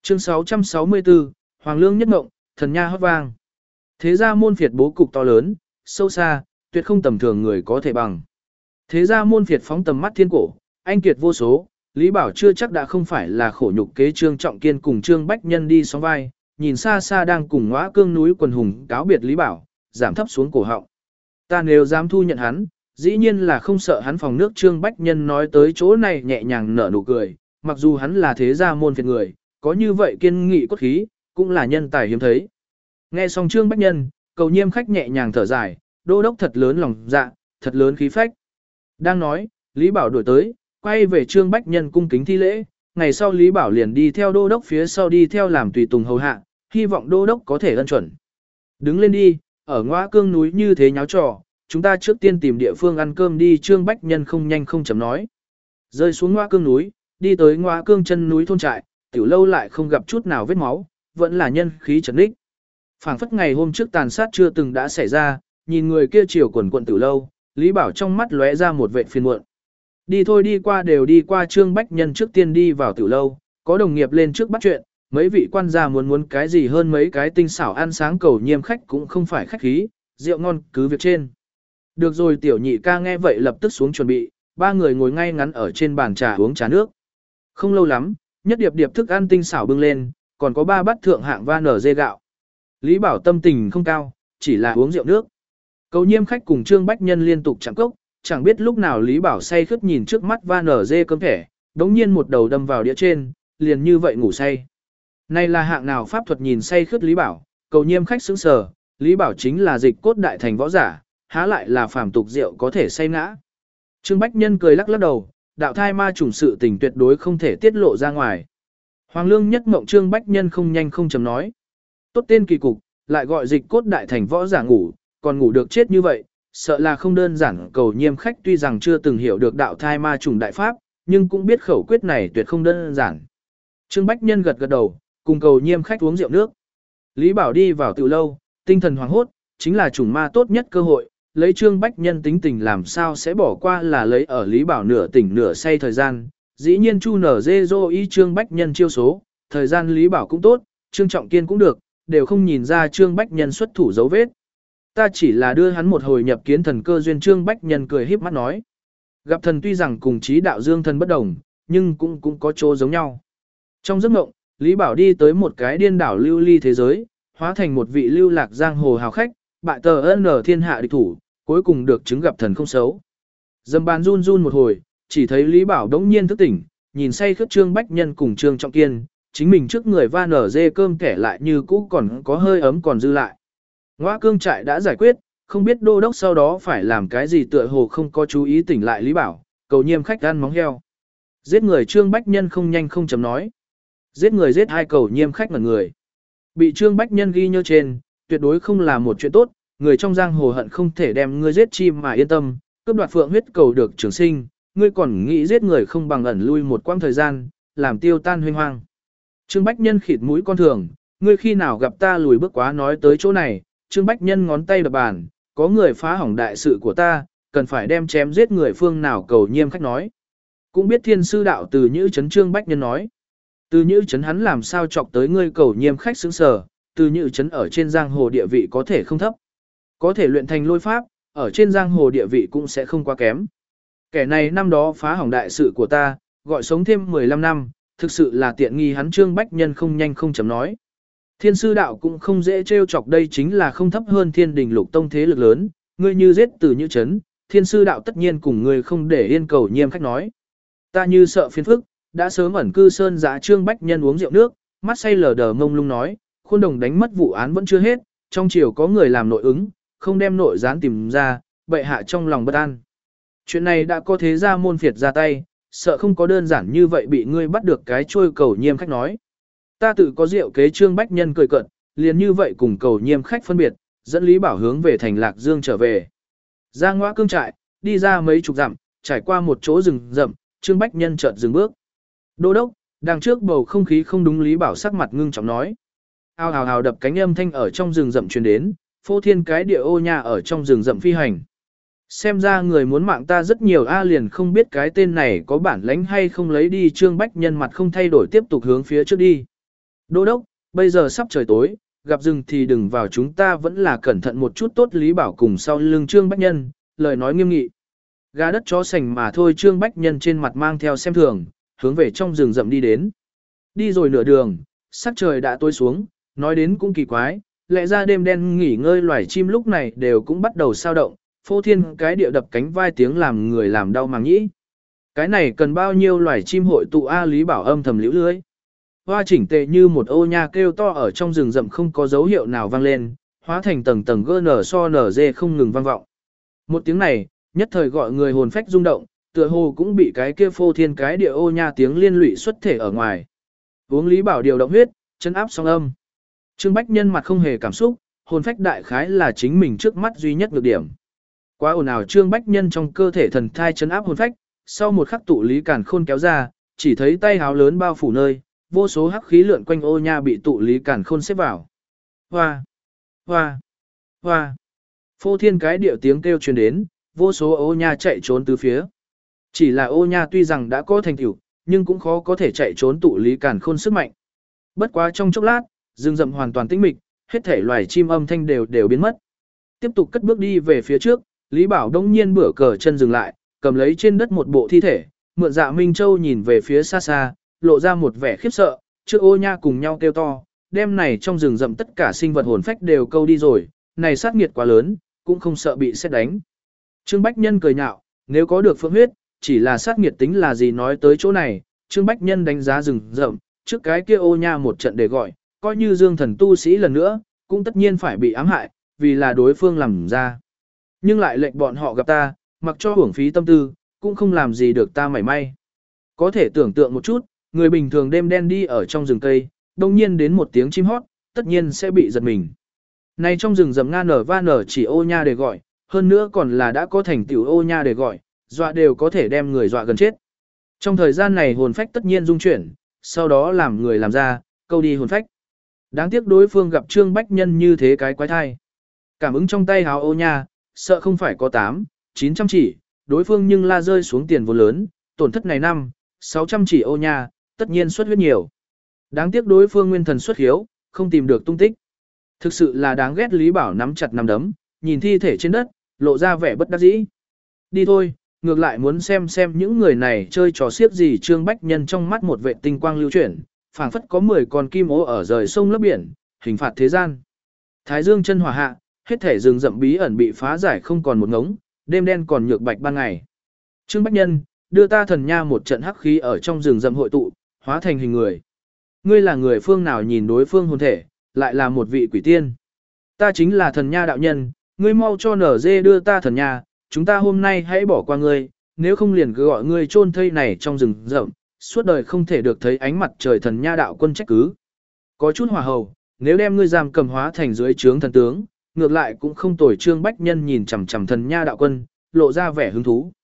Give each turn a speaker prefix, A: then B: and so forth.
A: Chương 664, Hoàng Lương nhất ngộng, thần nha hót vang. Thế gia môn phiệt bố cục to lớn, sâu xa, tuyệt không tầm thường người có thể bằng. Thế gia môn phiệt phóng tầm mắt thiên cổ, anh kiệt vô số, Lý Bảo chưa chắc đã không phải là khổ nhục kế Trương Trọng Kiên cùng Trương Bách Nhân đi sóng vai, nhìn xa xa đang cùng ngõa cương núi quần hùng cáo biệt Lý Bảo, giảm thấp xuống cổ họng. Ta nếu dám thu nhận hắn, dĩ nhiên là không sợ hắn phòng nước. Trương Bách Nhân nói tới chỗ này nhẹ nhàng nở nụ cười, mặc dù hắn là thế gia môn phiệt người, có như vậy kiên nghị cốt khí, cũng là nhân tài hiếm thấy. Nghe xong Trương Bách Nhân, Cầu Nhiêm khách nhẹ nhàng thở dài, đô đốc thật lớn lòng dạ, thật lớn khí phách. Đang nói, Lý Bảo đuổi tới, quay về Trương Bách Nhân cung kính thi lễ, ngày sau Lý Bảo liền đi theo đô đốc phía sau đi theo làm tùy tùng hầu hạ, hy vọng đô đốc có thể ân chuẩn. Đứng lên đi, ở ngõa cương núi như thế nháo trò, chúng ta trước tiên tìm địa phương ăn cơm đi. Trương Bách Nhân không nhanh không chậm nói. Rơi xuống ngõa cương núi, đi tới ngõa cương chân núi thôn trại, tiểu lâu lại không gặp chút nào vết máu, vẫn là nhân khí trấn đích. Phảng phất ngày hôm trước tàn sát chưa từng đã xảy ra, nhìn người kia chiều quần quận tiểu lâu, Lý Bảo trong mắt lóe ra một vệt phiền muộn. Đi thôi, đi qua đều đi qua. Trương Bách Nhân trước tiên đi vào tiểu lâu, có đồng nghiệp lên trước bắt chuyện, mấy vị quan gia muốn cái gì hơn mấy cái tinh xảo ăn sáng. Cầu Nhiêm khách cũng không phải khách khí, rượu ngon cứ việc trên. Được rồi. Tiểu nhị ca nghe vậy lập tức xuống chuẩn bị, ba người ngồi ngay ngắn ở trên bàn trà uống trà nước. Không lâu lắm, nhất điệp điệp thức ăn tinh xảo bưng lên, còn có 3 bát thượng hạng va nở dê gạo. Lý Bảo tâm tình không cao, chỉ là uống rượu nước. Cầu Nhiêm khách cùng Trương Bách Nhân liên tục chạm cốc, chẳng biết lúc nào Lý Bảo say khướt nhìn trước mắt va nở dê cơm thẻ, đống nhiên một đầu đâm vào đĩa trên, liền như vậy ngủ say. Này là hạng nào pháp thuật? Nhìn say khướt Lý Bảo, Cầu Nhiêm khách sững sờ, Lý Bảo chính là dịch cốt đại thành võ giả, há lại là phàm tục rượu có thể say ngã. Trương Bách Nhân cười lắc lắc đầu, đạo thai ma chủng sự tình tuyệt đối không thể tiết lộ ra ngoài. Hoàng Lương nhất mộng. Trương Bách Nhân không nhanh không chậm nói. Tốt tên kỳ cục, lại gọi dịch cốt đại thành võ giả ngủ, còn ngủ được chết như vậy, sợ là không đơn giản. Cầu Nhiêm khách tuy rằng chưa từng hiểu được đạo thai ma chủng đại pháp, nhưng cũng biết khẩu quyết này tuyệt không đơn giản. Trương Bách Nhân gật gật đầu, cùng Cầu Nhiêm khách uống rượu nước. Lý Bảo đi vào tiểu lâu, tinh thần hoảng hốt, chính là chủng ma tốt nhất cơ hội, lấy Trương Bách Nhân tính tình làm sao sẽ bỏ qua là lấy ở Lý Bảo nửa tỉnh nửa say thời gian. Dĩ nhiên chu nở dê dô y Trương Bách Nhân chiêu số, thời gian Lý Bảo cũng tốt, Trương Trọng Kiên cũng được, đều không nhìn ra Trương Bách Nhân xuất thủ dấu vết. Ta chỉ là đưa hắn một hồi nhập kiến thần cơ duyên. Trương Bách Nhân cười híp mắt nói. Gặp thần tuy rằng cùng chí đạo dương thần bất đồng, nhưng cũng có chỗ giống nhau. Trong giấc mộng, Lý Bảo đi tới một cái điên đảo lưu ly thế giới, hóa thành một vị lưu lạc giang hồ hào khách, bại tờ ân ở thiên hạ địch thủ, cuối cùng được chứng gặp thần không xấu. Dầm bàn run run một hồi, chỉ thấy Lý Bảo đống nhiên thức tỉnh, nhìn say khướt Trương Bách Nhân cùng Trương Trọng Kiên, chính mình trước người va nở dê cơm kẻ lại như cũ còn có hơi ấm còn dư lại. Ngõa cương trại đã giải quyết, không biết đô đốc sau đó phải làm cái gì. Tựa hồ không có chú ý tỉnh lại Lý Bảo, Cầu Nhiêm khách ăn móng heo. Giết người. Trương Bách Nhân không nhanh không chậm nói. Giết người giết hai. Cầu Nhiêm khách ngẩn người. Bị Trương Bách Nhân ghi nhớ trên, tuyệt đối không là một chuyện tốt, người trong giang hồ hận không thể đem ngươi giết chim mà yên tâm, cướp đoạt phượng huyết cầu được trường sinh, ngươi còn nghĩ giết người không bằng ẩn lui một quãng thời gian, làm tiêu tan huynh hoang. Trương Bách Nhân khịt mũi con thường, ngươi khi nào gặp ta lùi bước quá. Nói tới chỗ này, Trương Bách Nhân ngón tay đập bàn, có người phá hỏng đại sự của ta, cần phải đem chém giết người phương nào. Cầu Nhiêm khách nói. Cũng biết thiên sư đạo Từ Nhữ Chấn. Trương Bách Nhân nói. Từ Nhữ Chấn hắn làm sao chọc tới ngươi? Cầu Nhiêm khách sững sờ, Từ Nhữ Chấn ở trên giang hồ địa vị có thể không thấp. Có thể luyện thành lôi pháp, ở trên giang hồ địa vị cũng sẽ không quá kém. Kẻ này năm đó phá hỏng đại sự của ta, gọi sống thêm 15 năm, thực sự là tiện nghi hắn. Trương Bách Nhân không nhanh không chậm nói. Thiên sư đạo cũng không dễ trêu chọc, đây chính là không thấp hơn Thiên Đình Lục Tông thế lực lớn, ngươi như giết Từ Nhữ Chấn, thiên sư đạo tất nhiên cùng ngươi không để yên. Cầu Nhiêm khách nói. Ta như sợ phiền phức, đã sớm ẩn cư sơn giã. Trương Bách Nhân uống rượu nước, mắt say lờ đờ mông lung nói, Khuôn Đồng đánh mất vụ án vẫn chưa hết, trong triều có người làm nội ứng, không đem nội gián tìm ra, bệ hạ trong lòng bất an. Chuyện này đã có thế gia môn phiệt ra tay, sợ không có đơn giản như vậy bị ngươi bắt được cái trôi. Cầu Nhiêm khách nói. Ta tự có rượu kế. Trương Bách Nhân cười cợt, liền như vậy cùng Cầu Nhiêm khách phân biệt, dẫn Lý Bảo hướng về thành Lạc Dương trở về. Ra ngõa cương trại, đi ra mấy chục dặm, trải qua một chỗ rừng rậm, Trương Bách Nhân chợt dừng bước. Đô đốc, đằng trước bầu không khí không đúng. Lý Bảo sắc mặt ngưng trọng nói. Ao hào hào đập cánh âm thanh ở trong rừng rậm truyền đến, phô thiên cái địa ô nha ở trong rừng rậm phi hành. Xem ra người muốn mạng ta rất nhiều a, liền không biết cái tên này có bản lãnh hay không lấy đi. Trương Bách Nhân mặt không thay đổi tiếp tục hướng phía trước đi. Đô đốc, bây giờ sắp trời tối, gặp rừng thì đừng vào, chúng ta vẫn là cẩn thận một chút tốt. Lý Bảo cùng sau lưng Trương Bách Nhân, lời nói nghiêm nghị. Gà đất chó sành mà thôi. Trương Bách Nhân trên mặt mang theo xem thường, hướng về trong rừng rậm đi đến. Đi rồi nửa đường, sắc trời đã tối xuống, nói đến cũng kỳ quái, lẽ ra đêm đen nghỉ ngơi loài chim lúc này đều cũng bắt đầu sao động, phô thiên cái địa đập cánh vai tiếng làm người làm đau màng nhĩ. Cái này cần bao nhiêu loài chim hội tụ a? Lý Bảo âm thầm liễu lưới. Hoa chỉnh tề như một ô nha kêu to ở trong rừng rậm không có dấu hiệu nào vang lên, hóa thành tầng tầng gơ nở so nở dê không ngừng vang vọng. Một tiếng này, nhất thời gọi người hồn phách rung động, tựa hồ cũng bị cái kia phô thiên cái địa ô nha tiếng liên lụy xuất thể ở ngoài. Uống Lý Bảo điều động huyết, chân áp song âm. Trương Bách Nhân mặt không hề cảm xúc, hồn phách đại khái là chính mình trước mắt duy nhất nhược điểm. Quá ồn ào, Trương Bách Nhân trong cơ thể thần thai chấn áp hồn phách, sau một khắc tụ lý càn khôn kéo ra, chỉ thấy tay háo lớn bao phủ nơi, vô số hắc khí lượn quanh ô nha bị tụ lý càn khôn xếp vào. Hoa, hoa, hoa. Phô thiên cái điệu tiếng kêu truyền đến, vô số ô nha chạy trốn từ phía. Chỉ là ô nha tuy rằng đã có thành tựu, nhưng cũng khó có thể chạy trốn tụ lý càn khôn sức mạnh. Bất quá trong chốc lát, rừng rậm hoàn toàn tĩnh mịch, hết thể loài chim âm thanh đều biến mất. Tiếp tục cất bước đi về phía trước, Lý Bảo đông nhiên bửa cờ chân dừng lại, cầm lấy trên đất một bộ thi thể, mượn Dạ Minh Châu nhìn về phía xa xa, lộ ra một vẻ khiếp sợ, trước ô nha cùng nhau kêu to, đêm này trong rừng rậm tất cả sinh vật hồn phách đều câu đi rồi, này sát nghiệt quá lớn, cũng không sợ bị sét đánh. Trương Bách Nhân cười nhạo, nếu có được phượng huyết, chỉ là sát nghiệt tính là gì? Nói tới chỗ này, Trương Bách Nhân đánh giá rừng rậm, trước cái kia ô nha một trận để gọi, coi như Dương Thần tu sĩ lần nữa, cũng tất nhiên phải bị ám hại, vì là đối phương làm ra. Nhưng lại lệnh bọn họ gặp ta, mặc cho hưởng phí tâm tư, cũng không làm gì được ta mảy may. Có thể tưởng tượng một chút, người bình thường đêm đen đi ở trong rừng cây, đồng nhiên đến một tiếng chim hót, tất nhiên sẽ bị giật mình. Này trong rừng rậm nga nở va nở chỉ ô nha để gọi, hơn nữa còn là đã có thành tiểu ô nha để gọi, dọa đều có thể đem người dọa gần chết. Trong thời gian này hồn phách tất nhiên dung chuyển, sau đó làm người làm ra, câu đi hồn phách. Đáng tiếc đối phương gặp Trương Bách Nhân như thế cái quái thai. Cảm ứng trong tay háo ô nha, sợ không phải có 800-900 chỉ, đối phương nhưng la rơi xuống tiền vô lớn, tổn thất này 500-600 chỉ ô nha, tất nhiên xuất huyết nhiều. Đáng tiếc đối phương nguyên thần xuất hiếu, không tìm được tung tích. Thực sự là đáng ghét. Lý Bảo nắm chặt nắm đấm, nhìn thi thể trên đất, lộ ra vẻ bất đắc dĩ. Đi thôi, ngược lại muốn xem những người này chơi trò xiếc gì. Trương Bách Nhân trong mắt một vệ tinh quang lưu chuyển, phảng phất có 10 con kim ố ở rời sông lấp biển, hình phạt thế gian. Thái dương chân hỏa hạ, hết thể rừng rậm bí ẩn bị phá giải không còn một ngống, đêm đen còn nhược bạch ban ngày. Trương Bách Nhân, đưa ta thần nha một trận hắc khí ở trong rừng rậm hội tụ, hóa thành hình người. Ngươi là người phương nào? Nhìn đối phương hồn thể, lại là một vị quỷ tiên. Ta chính là thần nha đạo nhân, ngươi mau cho nở dê đưa ta thần nha, chúng ta hôm nay hãy bỏ qua ngươi, nếu không liền cứ gọi ngươi chôn thây này trong rừng rậm, suốt đời không thể được thấy ánh mặt trời. Thần nha đạo quân trách cứ. Có chút hỏa hầu, nếu đem ngươi giam cầm hóa thành dưới trướng thần tướng, ngược lại cũng không tồi. Trương Bách Nhân nhìn chằm chằm thần nha đạo quân, lộ ra vẻ hứng thú.